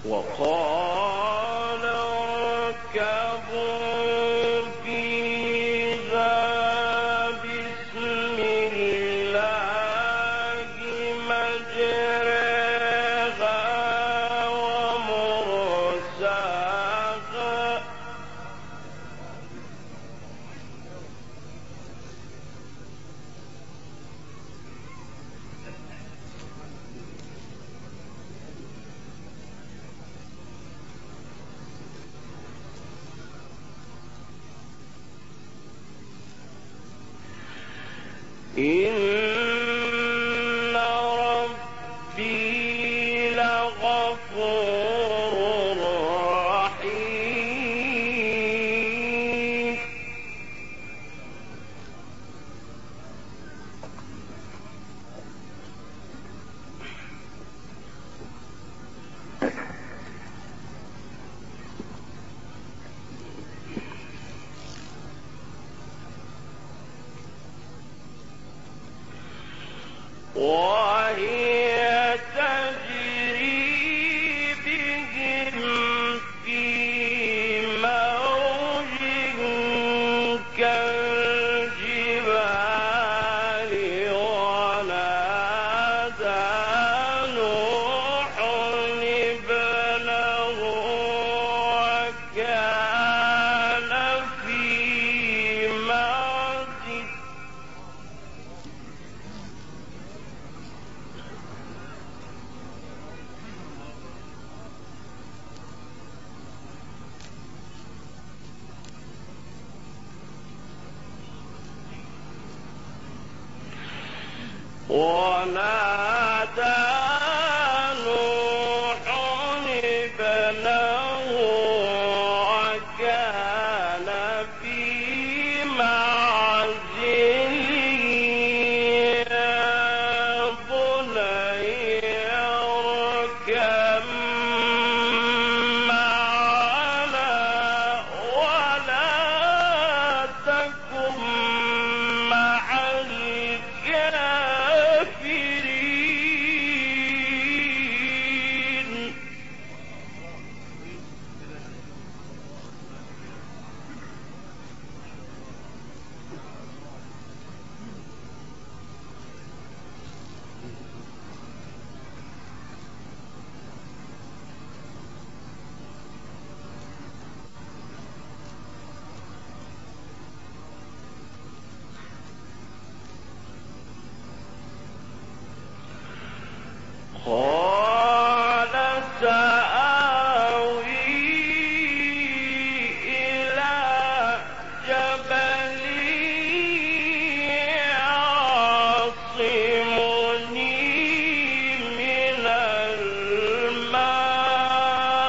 وقال اركبوا فيها بسم الله مجريها ومرساها إن ربي لغفور رحيم وهي تجري بهم في موج كالجبال ونادى نوح ابنه وكان في معزل ونادى نوح ابنه وكان في معزل يا بني اركب معنا ولا تكن مع الكافرين قال سآوي إلى جبل يعصمني من الماء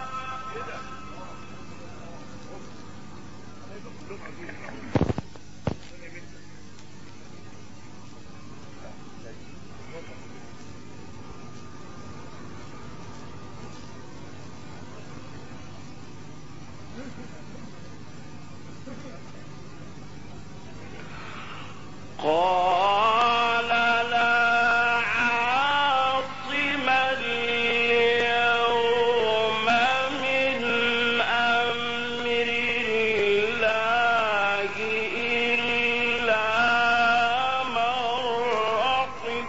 قال لا عاصم اليوم من أمر الله إلا من رحم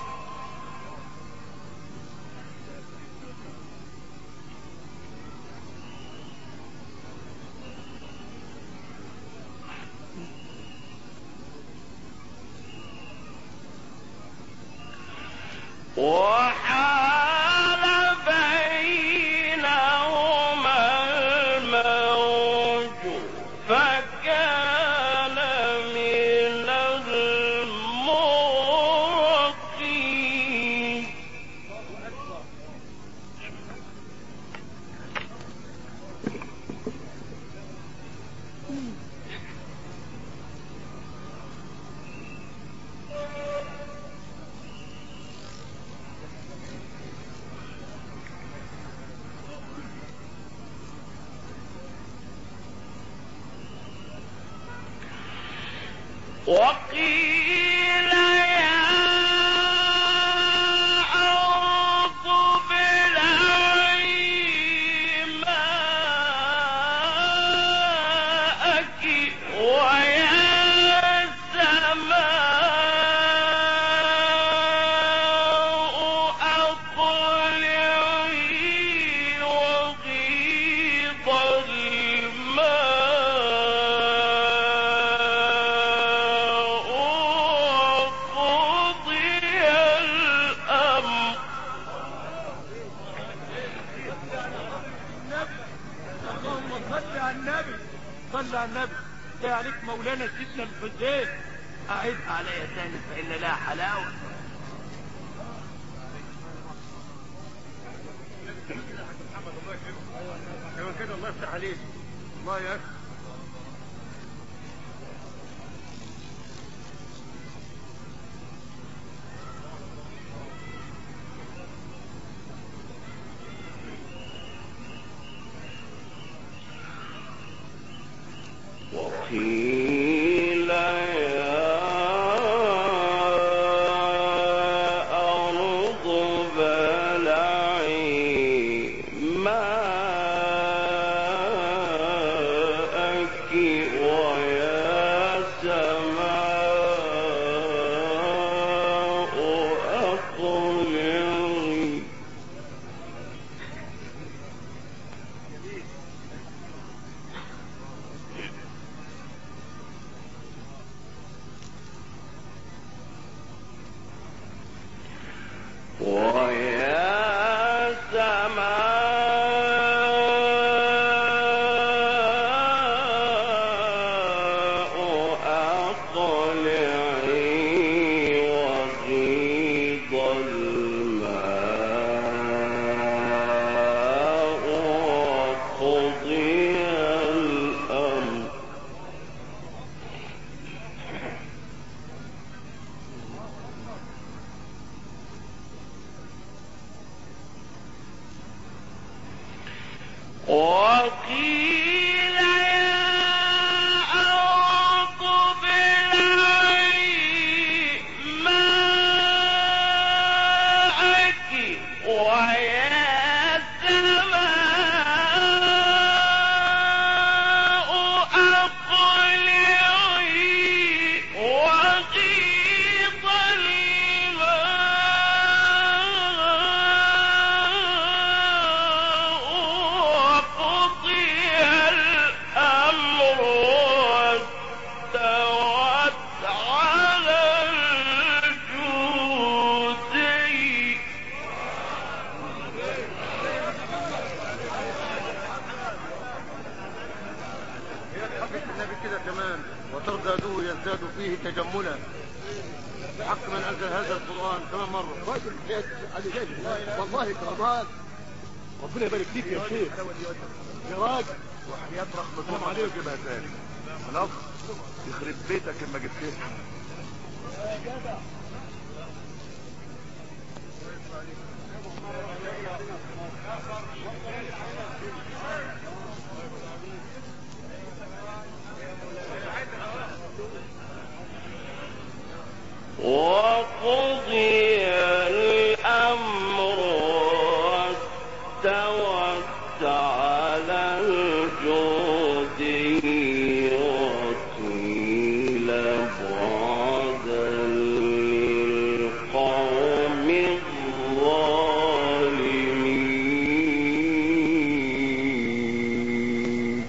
وحال بينهما الموج فكان من المغرقين وقيل يا أرض ابلعي صلى على النبي. ده عليك مولانا سيدنا الحسين. اعد علي تاني فان لها حلاوه. ايوه كده، الله يفتح عليك. الله يا اخي. وقيل يا أرض بلعي ماءك ويا سماء أقلعي. ويا سماء أقلعي وغيض الماء وقضي الأمر. وقيل يا أرض ابلعي ماءك ويا سماء أقلعي وغيض الماء وقضي الأمر واستوت على الجودي. هي حقة النبي كده كمان، وترزادوه يزداد فيه تجملا بحق من انزل هذا القران كمان مره. راجل علي جاي والله كرمان. ربنا يبارك فيك يا شيخ يا راجل. وحياة رحمة الله عليك يا تاني. خلاص يخرب بيتك اما جبتها. وقضي الأمر واستوت على الجودي وقيل بعدا للقوم الظالمين.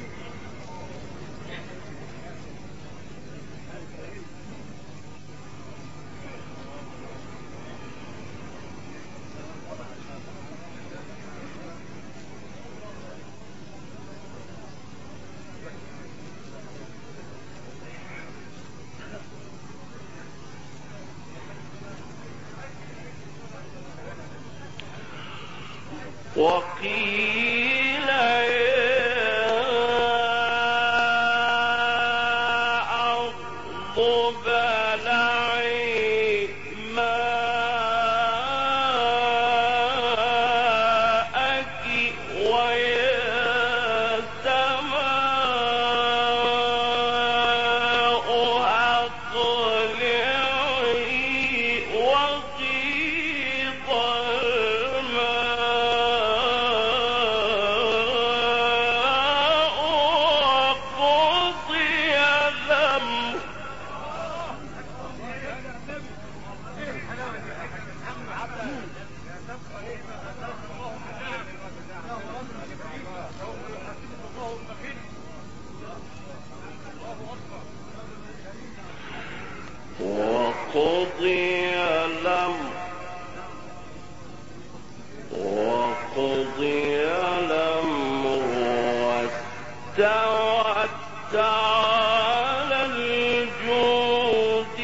وقيل يا أرض بلعي ماءك ويا سماء أقلعي وغيض الماء على الجود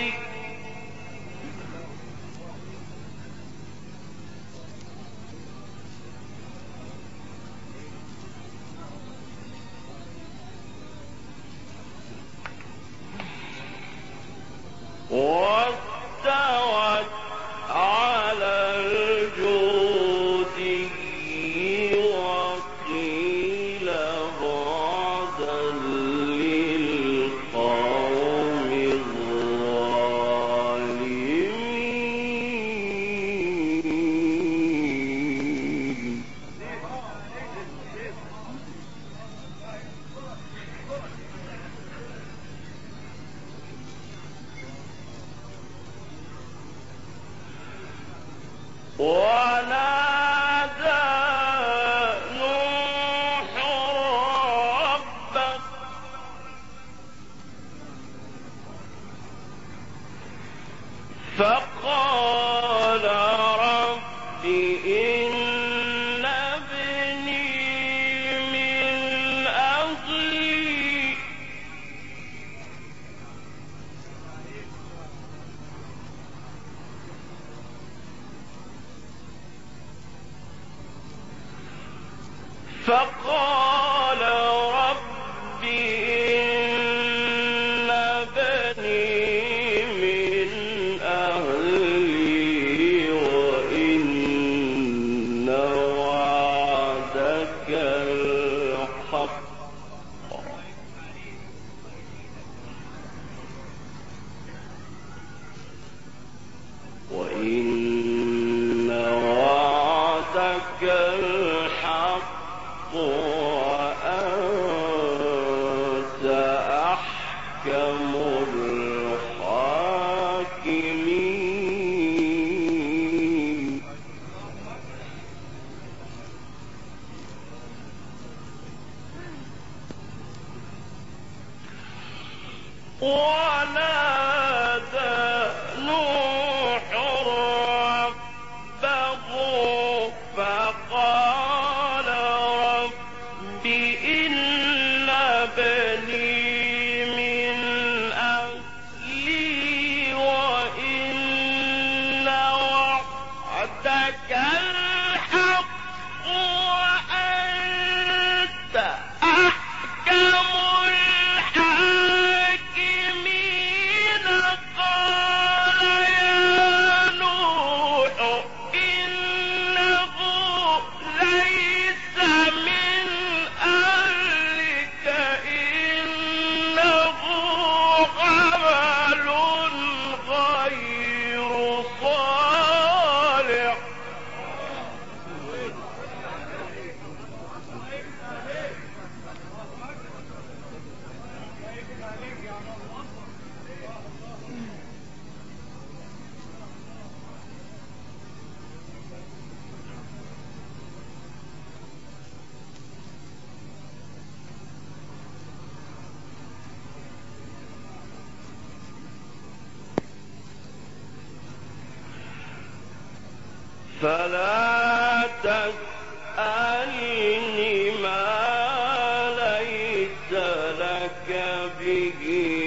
واستوت على الجود وقيل بعدا للقوم الظالمين. ونادى نوح ربه فقال رب إن ابني من أهلي فقال رب إن ابني من أهلي وإن وعدك الحق وإن وعدك الحق وأنت أحكم الحاكمين. ونادى نوح ربه فقال رب إن ابني من أهلي وإن وعدك الحق وأنت أحكم الحاكمين. قال يا نوح إنه ليس من أهلك إنه عمل غير صالح فلا تسألني ما ليس لك به